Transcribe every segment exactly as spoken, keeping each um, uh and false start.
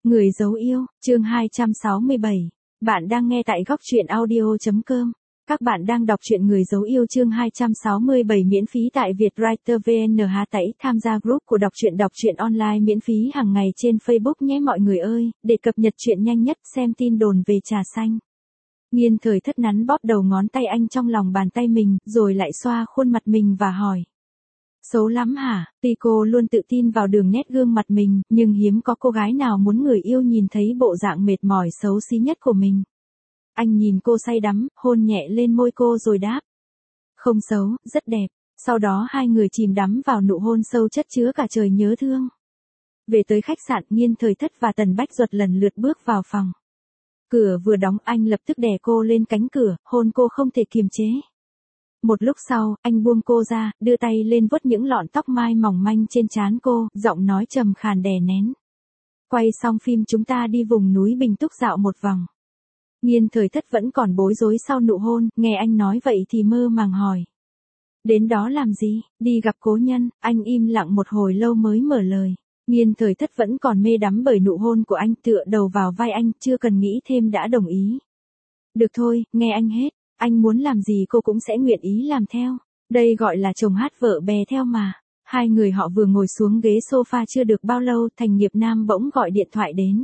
Người dấu yêu, chương hai trăm sáu mươi bảy. Bạn đang nghe tại góc truyện audio.com. Các bạn đang đọc truyện Người dấu yêu chương hai trăm sáu mươi bảy miễn phí tại Vietwriter vê en hát tẩy tham gia group của đọc truyện đọc truyện online miễn phí hàng ngày trên Facebook nhé mọi người ơi, để cập nhật truyện nhanh nhất xem tin đồn về trà xanh. Nghiên Thời Thất nắn bóp đầu ngón tay anh trong lòng bàn tay mình, rồi lại xoa khuôn mặt mình và hỏi. Xấu lắm hả? Tuy cô luôn tự tin vào đường nét gương mặt mình, nhưng hiếm có cô gái nào muốn người yêu nhìn thấy bộ dạng mệt mỏi xấu xí nhất của mình. Anh nhìn cô say đắm, hôn nhẹ lên môi cô rồi đáp. Không xấu, rất đẹp. Sau đó hai người chìm đắm vào nụ hôn sâu chất chứa cả trời nhớ thương. Về tới khách sạn, Nghiên Thời Thất và Tần Bách Duật lần lượt bước vào phòng. Cửa vừa đóng, anh lập tức đè cô lên cánh cửa, hôn cô không thể kiềm chế. Một lúc sau, anh buông cô ra, đưa tay lên vuốt những lọn tóc mai mỏng manh trên trán cô, giọng nói trầm khàn đè nén. Quay xong phim chúng ta đi vùng núi Bình Túc dạo một vòng. Nghiên Thời Thất vẫn còn bối rối sau nụ hôn, nghe anh nói vậy thì mơ màng hỏi. Đến đó làm gì? Đi gặp cố nhân. Anh im lặng một hồi lâu mới mở lời. Nghiên Thời Thất vẫn còn mê đắm bởi nụ hôn của anh, tựa đầu vào vai anh, chưa cần nghĩ thêm đã đồng ý. Được thôi, nghe anh hết. Anh muốn làm gì cô cũng sẽ nguyện ý làm theo. Đây gọi là chồng hát vợ bè theo mà. Hai người họ vừa ngồi xuống ghế sofa chưa được bao lâu, Thành Nghiệp Nam bỗng gọi điện thoại đến.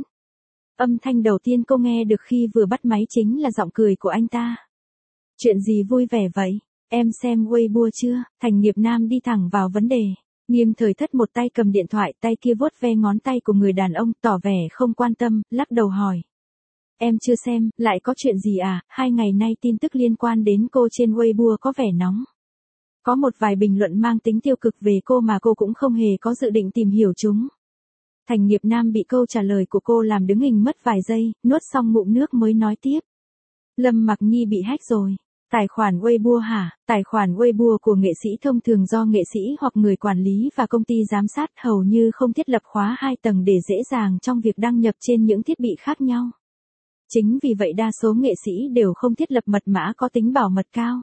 Âm thanh đầu tiên cô nghe được khi vừa bắt máy chính là giọng cười của anh ta. Chuyện gì vui vẻ vậy? Em xem Weibo chưa? Thành Nghiệp Nam đi thẳng vào vấn đề. Nghiên Thời Thất một tay cầm điện thoại, tay kia vuốt ve ngón tay của người đàn ông, tỏ vẻ không quan tâm, lắc đầu hỏi. Em chưa xem, lại có chuyện gì à? Hai ngày nay tin tức liên quan đến cô trên Weibo có vẻ nóng. Có một vài bình luận mang tính tiêu cực về cô mà cô cũng không hề có dự định tìm hiểu chúng. Thành Nghiệp Nam bị câu trả lời của cô làm đứng hình mất vài giây, nuốt xong ngụm nước mới nói tiếp. Lâm Mặc Nhi bị hack rồi. Tài khoản Weibo hả? Tài khoản Weibo của nghệ sĩ thông thường do nghệ sĩ hoặc người quản lý và công ty giám sát hầu như không thiết lập khóa hai tầng để dễ dàng trong việc đăng nhập trên những thiết bị khác nhau. Chính vì vậy đa số nghệ sĩ đều không thiết lập mật mã có tính bảo mật cao.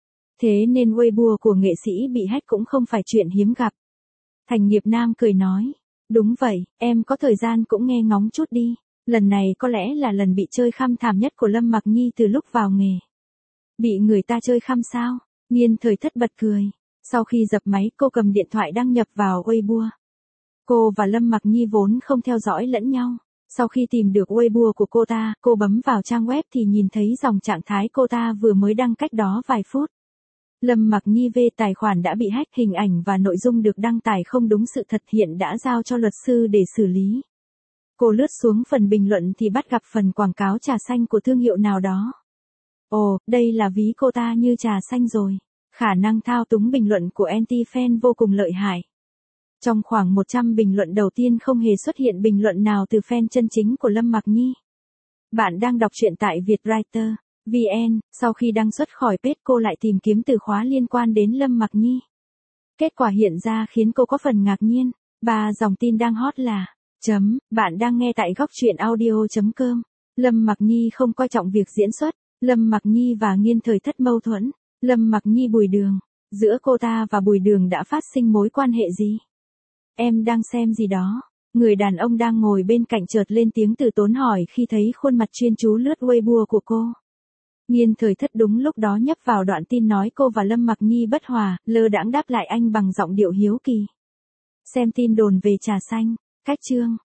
Thế nên Weibo của nghệ sĩ bị hack cũng không phải chuyện hiếm gặp. Thành Nghiệp Nam cười nói. Đúng vậy, em có thời gian cũng nghe ngóng chút đi. Lần này có lẽ là lần bị chơi khăm thảm nhất của Lâm Mặc Nhi từ lúc vào nghề. Bị người ta chơi khăm sao? Nghiên Thời Thất bật cười. Sau khi dập máy cô cầm điện thoại đăng nhập vào Weibo. Cô và Lâm Mặc Nhi vốn không theo dõi lẫn nhau. Sau khi tìm được Weibo của cô ta, cô bấm vào trang web thì nhìn thấy dòng trạng thái cô ta vừa mới đăng cách đó vài phút. Lâm Mặc Nhi về tài khoản đã bị hack, hình ảnh và nội dung được đăng tải không đúng sự thật, hiện đã giao cho luật sư để xử lý. Cô lướt xuống phần bình luận thì bắt gặp phần quảng cáo trà xanh của thương hiệu nào đó. Ồ, đây là ví cô ta như trà xanh rồi. Khả năng thao túng bình luận của anti-fan vô cùng lợi hại. Trong khoảng một trăm bình luận đầu tiên không hề xuất hiện bình luận nào từ fan chân chính của Lâm Mặc Nhi. Bạn đang đọc truyện tại Vietwriter vê en, sau khi đăng xuất khỏi page cô lại tìm kiếm từ khóa liên quan đến Lâm Mặc Nhi. Kết quả hiện ra khiến cô có phần ngạc nhiên. Ba dòng tin đang hot là, chấm, bạn đang nghe tại góc truyện audio.com. Lâm Mặc Nhi không coi trọng việc diễn xuất, Lâm Mặc Nhi và Nghiên Thời Thất mâu thuẫn, Lâm Mặc Nhi Bùi Đường, giữa cô ta và Bùi Đường đã phát sinh mối quan hệ gì? Em đang xem gì đó? Người đàn ông đang ngồi bên cạnh chợt lên tiếng từ tốn hỏi khi thấy khuôn mặt chuyên chú lướt Weibo của cô. Nghiên Thời Thất đúng lúc đó nhấp vào đoạn tin nói cô và Lâm Mặc Nhi bất hòa, lơ đãng đáp lại anh bằng giọng điệu hiếu kỳ. Xem tin đồn về trà xanh, cách chương.